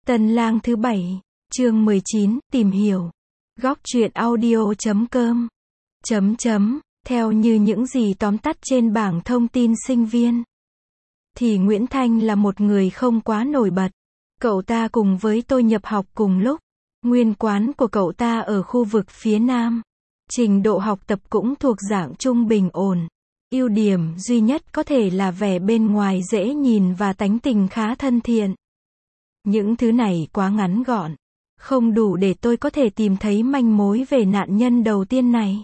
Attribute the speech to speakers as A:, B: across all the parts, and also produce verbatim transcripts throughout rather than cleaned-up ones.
A: Tân lang thứ bảy, chương mười chín, tìm hiểu. Góc truyện audio chấm com. Chấm chấm, theo như những gì tóm tắt trên bảng thông tin sinh viên, thì Nguyễn Thanh là một người không quá nổi bật. Cậu ta cùng với tôi nhập học cùng lúc. Nguyên quán của cậu ta ở khu vực phía Nam. Trình độ học tập cũng thuộc dạng trung bình ổn. Ưu điểm duy nhất có thể là vẻ bên ngoài dễ nhìn và tánh tình khá thân thiện. Những thứ này quá ngắn gọn, không đủ để tôi có thể tìm thấy manh mối về nạn nhân đầu tiên này.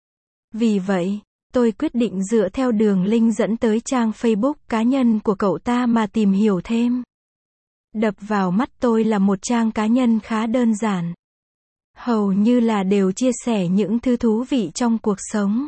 A: Vì vậy, tôi quyết định dựa theo đường link dẫn tới trang Facebook cá nhân của cậu ta mà tìm hiểu thêm. Đập vào mắt tôi là một trang cá nhân khá đơn giản. Hầu như là đều chia sẻ những thứ thú vị trong cuộc sống.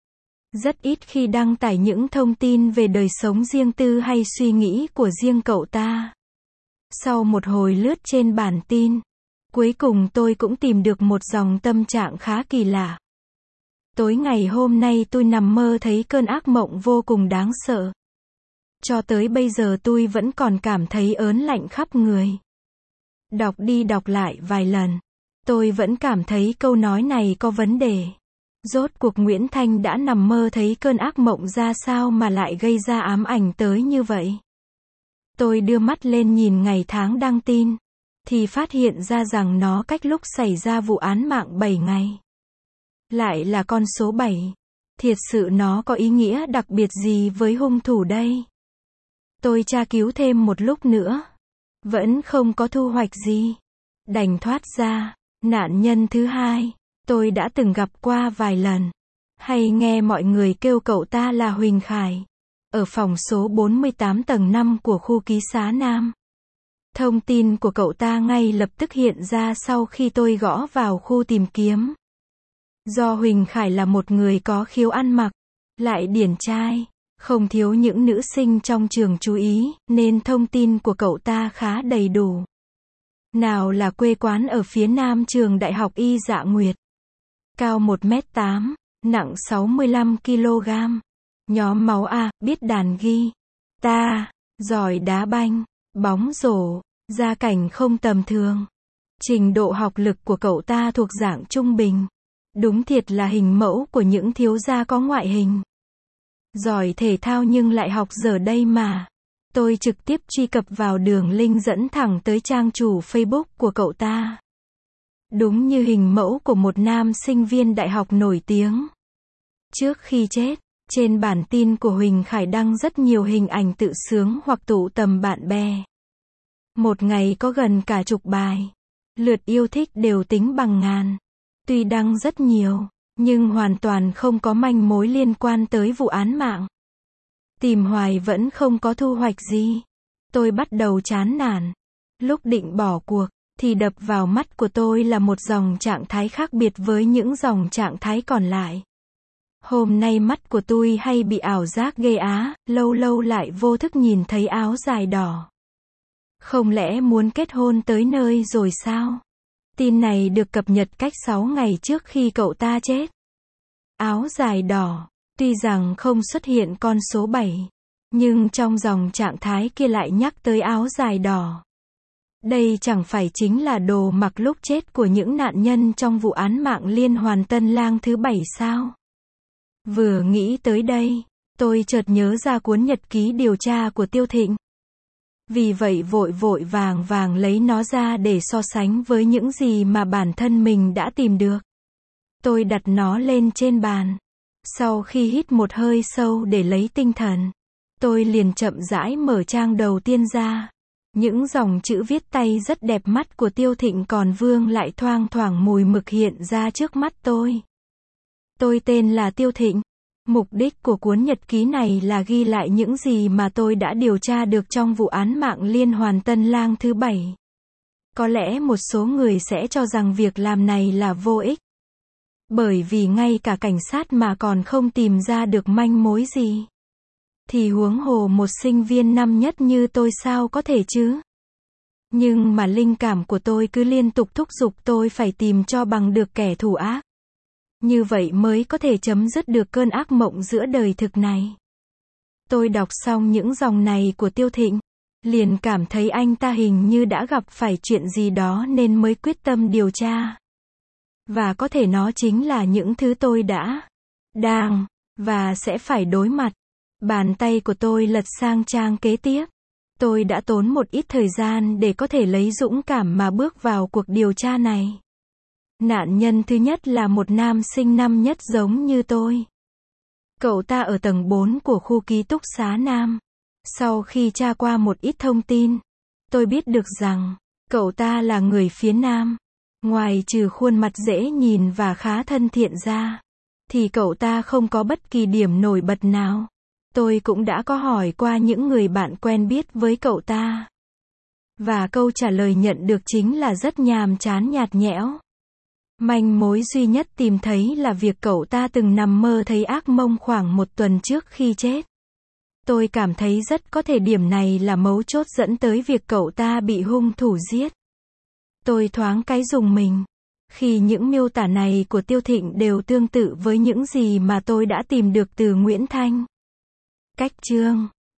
A: Rất ít khi đăng tải những thông tin về đời sống riêng tư hay suy nghĩ của riêng cậu ta. Sau một hồi lướt trên bản tin, cuối cùng tôi cũng tìm được một dòng tâm trạng khá kỳ lạ. Tối ngày hôm nay tôi nằm mơ thấy cơn ác mộng vô cùng đáng sợ. Cho tới bây giờ tôi vẫn còn cảm thấy ớn lạnh khắp người. Đọc đi đọc lại vài lần, tôi vẫn cảm thấy câu nói này có vấn đề. Rốt cuộc Nguyễn Thanh đã nằm mơ thấy cơn ác mộng ra sao mà lại gây ra ám ảnh tới như vậy? Tôi đưa mắt lên nhìn ngày tháng đăng tin, thì phát hiện ra rằng nó cách lúc xảy ra vụ án mạng bảy ngày. Lại là con số bảy. Thiệt sự nó có ý nghĩa đặc biệt gì với hung thủ đây? Tôi tra cứu thêm một lúc nữa, vẫn không có thu hoạch gì. Đành thoát ra. Nạn nhân thứ hai, tôi đã từng gặp qua vài lần, hay nghe mọi người kêu cậu ta là Huỳnh Khải, ở phòng số bốn mươi tám tầng năm của khu ký xá Nam. Thông tin của cậu ta ngay lập tức hiện ra sau khi tôi gõ vào khu tìm kiếm. Do Huỳnh Khải là một người có khiếu ăn mặc, lại điển trai, không thiếu những nữ sinh trong trường chú ý, nên thông tin của cậu ta khá đầy đủ. Nào là quê quán ở phía Nam trường Đại học Y Dạ Nguyệt. Cao một mét tám, nặng sáu mươi lăm ki lô gam. Nhóm máu A, biết đàn guitar, giỏi đá banh, bóng rổ, gia cảnh không tầm thường. Trình độ học lực của cậu ta thuộc dạng trung bình. Đúng thiệt là hình mẫu của những thiếu gia có ngoại hình. Giỏi thể thao nhưng lại học dở đây mà. Tôi trực tiếp truy cập vào đường link dẫn thẳng tới trang chủ Facebook của cậu ta. Đúng như hình mẫu của một nam sinh viên đại học nổi tiếng. Trước khi chết, trên bản tin của Huỳnh Khải đăng rất nhiều hình ảnh tự sướng hoặc tụ tầm bạn bè. Một ngày có gần cả chục bài. Lượt yêu thích đều tính bằng ngàn. Tuy đăng rất nhiều, nhưng hoàn toàn không có manh mối liên quan tới vụ án mạng. Tìm hoài vẫn không có thu hoạch gì. Tôi bắt đầu chán nản. Lúc định bỏ cuộc, thì đập vào mắt của tôi là một dòng trạng thái khác biệt với những dòng trạng thái còn lại. Hôm nay mắt của tôi hay bị ảo giác ghê á, lâu lâu lại vô thức nhìn thấy áo dài đỏ. Không lẽ muốn kết hôn tới nơi rồi sao? Tin này được cập nhật cách sáu ngày trước khi cậu ta chết. Áo dài đỏ, tuy rằng không xuất hiện con số bảy, nhưng trong dòng trạng thái kia lại nhắc tới áo dài đỏ. Đây chẳng phải chính là đồ mặc lúc chết của những nạn nhân trong vụ án mạng liên hoàn Tân Lang thứ bảy sao? Vừa nghĩ tới đây, tôi chợt nhớ ra cuốn nhật ký điều tra của Tiêu Thịnh. Vì vậy vội vội vàng vàng lấy nó ra để so sánh với những gì mà bản thân mình đã tìm được. Tôi đặt nó lên trên bàn. Sau khi hít một hơi sâu để lấy tinh thần, tôi liền chậm rãi mở trang đầu tiên ra. Những dòng chữ viết tay rất đẹp mắt của Tiêu Thịnh còn vương lại thoang thoảng mùi mực hiện ra trước mắt tôi. Tôi tên là Tiêu Thịnh. Mục đích của cuốn nhật ký này là ghi lại những gì mà tôi đã điều tra được trong vụ án mạng liên hoàn Tân Lang thứ bảy. Có lẽ một số người sẽ cho rằng việc làm này là vô ích. Bởi vì ngay cả cảnh sát mà còn không tìm ra được manh mối gì. Thì huống hồ một sinh viên năm nhất như tôi sao có thể chứ? Nhưng mà linh cảm của tôi cứ liên tục thúc giục tôi phải tìm cho bằng được kẻ thù ác. Như vậy mới có thể chấm dứt được cơn ác mộng giữa đời thực này. Tôi đọc xong những dòng này của Tiêu Thịnh. Liền cảm thấy anh ta hình như đã gặp phải chuyện gì đó nên mới quyết tâm điều tra. Và có thể nó chính là những thứ tôi đã, đang, và sẽ phải đối mặt. Bàn tay của tôi lật sang trang kế tiếp. Tôi đã tốn một ít thời gian để có thể lấy dũng cảm mà bước vào cuộc điều tra này. Nạn nhân thứ nhất là một nam sinh năm nhất giống như tôi. Cậu ta ở tầng bốn của khu ký túc xá Nam. Sau khi tra qua một ít thông tin, tôi biết được rằng, cậu ta là người phía Nam. Ngoài trừ khuôn mặt dễ nhìn và khá thân thiện ra, thì cậu ta không có bất kỳ điểm nổi bật nào. Tôi cũng đã có hỏi qua những người bạn quen biết với cậu ta. Và câu trả lời nhận được chính là rất nhàm chán nhạt nhẽo. Manh mối duy nhất tìm thấy là việc cậu ta từng nằm mơ thấy ác mộng khoảng một tuần trước khi chết. Tôi cảm thấy rất có thể điểm này là mấu chốt dẫn tới việc cậu ta bị hung thủ giết. Tôi thoáng cái rùng mình, khi những miêu tả này của Tiêu Thịnh đều tương tự với những gì mà tôi đã tìm được từ Nguyễn Thanh. Cách chương